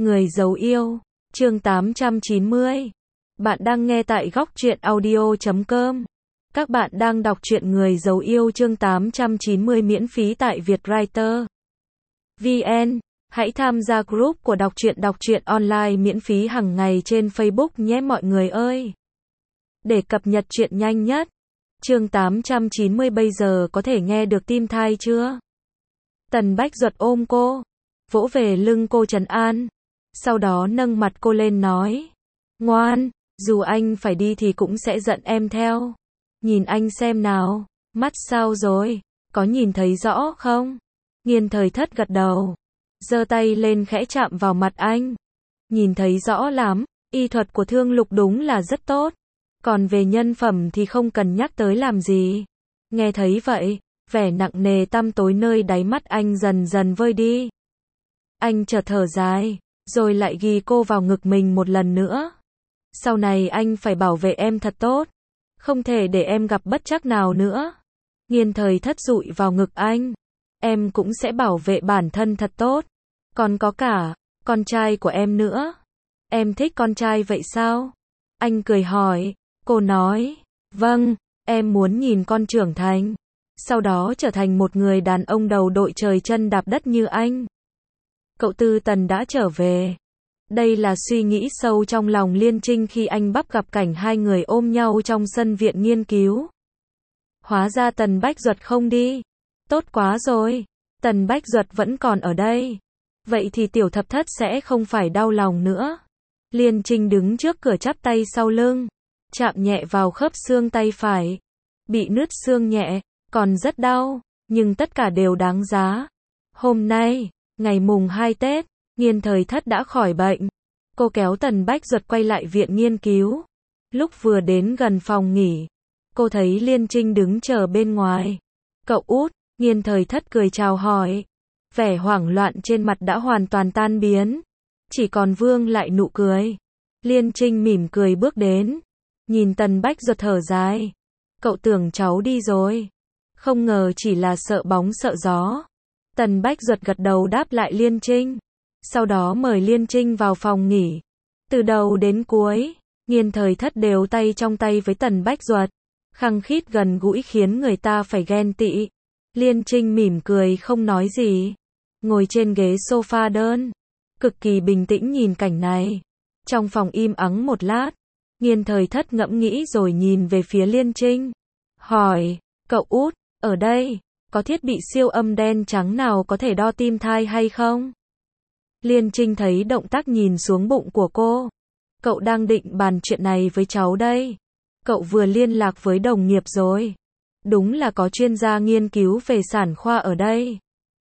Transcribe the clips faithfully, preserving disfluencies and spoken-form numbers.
Người giấu yêu, chương tám trăm chín mươi. Bạn đang nghe tại góc truyện audio chấm com. Các bạn đang đọc truyện Người giấu yêu chương tám trăm chín mươi miễn phí tại Vietwriter. vê en. Hãy tham gia group của đọc truyện đọc truyện online miễn phí hàng ngày trên Facebook nhé mọi người ơi. Để cập nhật truyện nhanh nhất. Chương tám trăm chín mươi bây giờ có thể nghe được tim thai chưa? Tần Bách Duật ôm cô, vỗ về lưng cô trấn an. Sau đó nâng mặt cô lên nói. Ngoan, dù anh phải đi thì cũng sẽ giận em theo. Nhìn anh xem nào, mắt sao rồi, có nhìn thấy rõ không? Nghiên Thời Thất gật đầu, giơ tay lên khẽ chạm vào mặt anh. Nhìn thấy rõ lắm, y thuật của Thương Lục đúng là rất tốt. Còn về nhân phẩm thì không cần nhắc tới làm gì. Nghe thấy vậy, vẻ nặng nề tăm tối nơi đáy mắt anh dần dần vơi đi. Anh chợt thở dài, rồi lại ghi cô vào ngực mình một lần nữa. Sau này anh phải bảo vệ em thật tốt, không thể để em gặp bất trắc nào nữa. Nghiên Thời Thất dụi vào ngực anh. Em cũng sẽ bảo vệ bản thân thật tốt. Còn có cả con trai của em nữa. Em thích con trai vậy sao? Anh cười hỏi. Cô nói, vâng, em muốn nhìn con trưởng thành, sau đó trở thành một người đàn ông đầu đội trời chân đạp đất như anh. Cậu Tư Tần đã trở về. Đây là suy nghĩ sâu trong lòng Liên Trinh khi anh bắt gặp cảnh hai người ôm nhau trong sân viện nghiên cứu. Hóa ra Tần Bách Duật không đi. Tốt quá rồi, Tần Bách Duật vẫn còn ở đây. Vậy thì Tiểu Thập Thất sẽ không phải đau lòng nữa. Liên Trinh đứng trước cửa chắp tay sau lưng, chạm nhẹ vào khớp xương tay phải. Bị nứt xương nhẹ, còn rất đau, nhưng tất cả đều đáng giá. Hôm nay, ngày mùng hai Tết, Nghiên Thời Thất đã khỏi bệnh. Cô kéo Tần Bách Duật quay lại viện nghiên cứu. Lúc vừa đến gần phòng nghỉ, cô thấy Liên Trinh đứng chờ bên ngoài. Cậu út, Nghiên Thời Thất cười chào hỏi. Vẻ hoảng loạn trên mặt đã hoàn toàn tan biến. Chỉ còn vương lại nụ cười. Liên Trinh mỉm cười bước đến. Nhìn Tần Bách Duật thở dài. Cậu tưởng cháu đi rồi. Không ngờ chỉ là sợ bóng sợ gió. Tần Bách Duật gật đầu đáp lại Liên Trinh. Sau đó mời Liên Trinh vào phòng nghỉ. Từ đầu đến cuối, Nghiên Thời Thất đều tay trong tay với Tần Bách Duật. Khăng khít gần gũi khiến người ta phải ghen tị. Liên Trinh mỉm cười không nói gì. Ngồi trên ghế sofa đơn. Cực kỳ bình tĩnh nhìn cảnh này. Trong phòng im ắng một lát. Nghiên Thời Thất ngẫm nghĩ rồi nhìn về phía Liên Trinh. Hỏi, cậu út, ở đây, có thiết bị siêu âm đen trắng nào có thể đo tim thai hay không? Liên Trinh thấy động tác nhìn xuống bụng của cô. Cậu đang định bàn chuyện này với cháu đây. Cậu vừa liên lạc với đồng nghiệp rồi. Đúng là có chuyên gia nghiên cứu về sản khoa ở đây.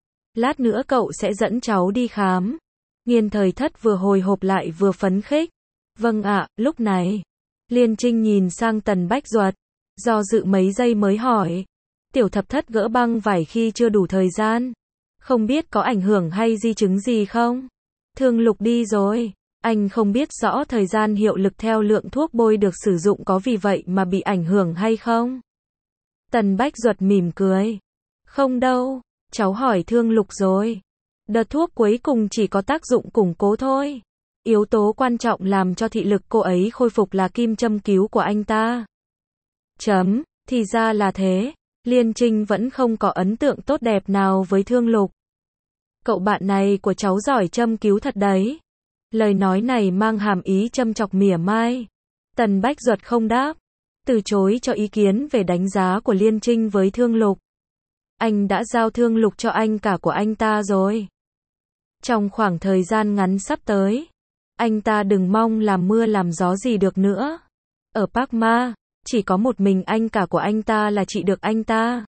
Lát nữa cậu sẽ dẫn cháu đi khám. Nghiên Thời Thất vừa hồi hộp lại vừa phấn khích. Vâng ạ, lúc này. Liên Trinh nhìn sang Tần Bách Duật. Do dự mấy giây mới hỏi. Tiểu Thập Thất gỡ băng vải khi chưa đủ thời gian. Không biết có ảnh hưởng hay di chứng gì không? Thương Lục đi rồi. Anh không biết rõ thời gian hiệu lực theo lượng thuốc bôi được sử dụng có vì vậy mà bị ảnh hưởng hay không? Tần Bách Duật mỉm cười. Không đâu, cháu hỏi Thương Lục rồi. Đợt thuốc cuối cùng chỉ có tác dụng củng cố thôi. Yếu tố quan trọng làm cho thị lực cô ấy khôi phục là kim châm cứu của anh ta. Chấm, thì ra là thế. Liên Trinh vẫn không có ấn tượng tốt đẹp nào với Thương Lục. Cậu bạn này của cháu giỏi châm cứu thật đấy. Lời nói này mang hàm ý châm chọc mỉa mai. Tần Bách Duật không đáp, từ chối cho ý kiến về đánh giá của Liên Trinh với Thương Lục. Anh đã giao Thương Lục cho anh cả của anh ta rồi. Trong khoảng thời gian ngắn sắp tới, anh ta đừng mong làm mưa làm gió gì được nữa. Ở Park Ma, chỉ có một mình anh cả của anh ta là trị được anh ta.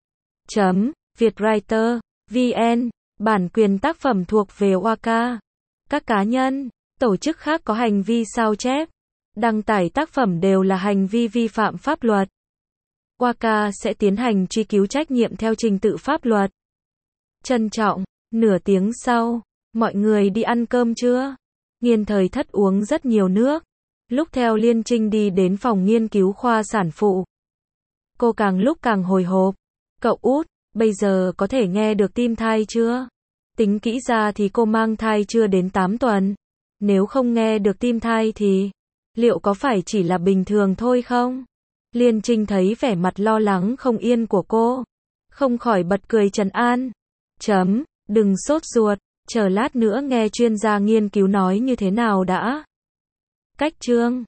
Chấm, Vietwriter, vê en, bản quyền tác phẩm thuộc về Waka. Các cá nhân, tổ chức khác có hành vi sao chép, đăng tải tác phẩm đều là hành vi vi phạm pháp luật. Waka sẽ tiến hành truy cứu trách nhiệm theo trình tự pháp luật. Trân trọng, nửa tiếng sau, mọi người đi ăn cơm chưa? Nghiên Thời Thất uống rất nhiều nước. Lúc theo Liên Trinh đi đến phòng nghiên cứu khoa sản phụ. Cô càng lúc càng hồi hộp. Cậu út, bây giờ có thể nghe được tim thai chưa? Tính kỹ ra thì cô mang thai chưa đến tám tuần. Nếu không nghe được tim thai thì, liệu có phải chỉ là bình thường thôi không? Liên Trinh thấy vẻ mặt lo lắng không yên của cô, không khỏi bật cười trấn an. Chấm, đừng sốt ruột, chờ lát nữa nghe chuyên gia nghiên cứu nói như thế nào đã. Cách chương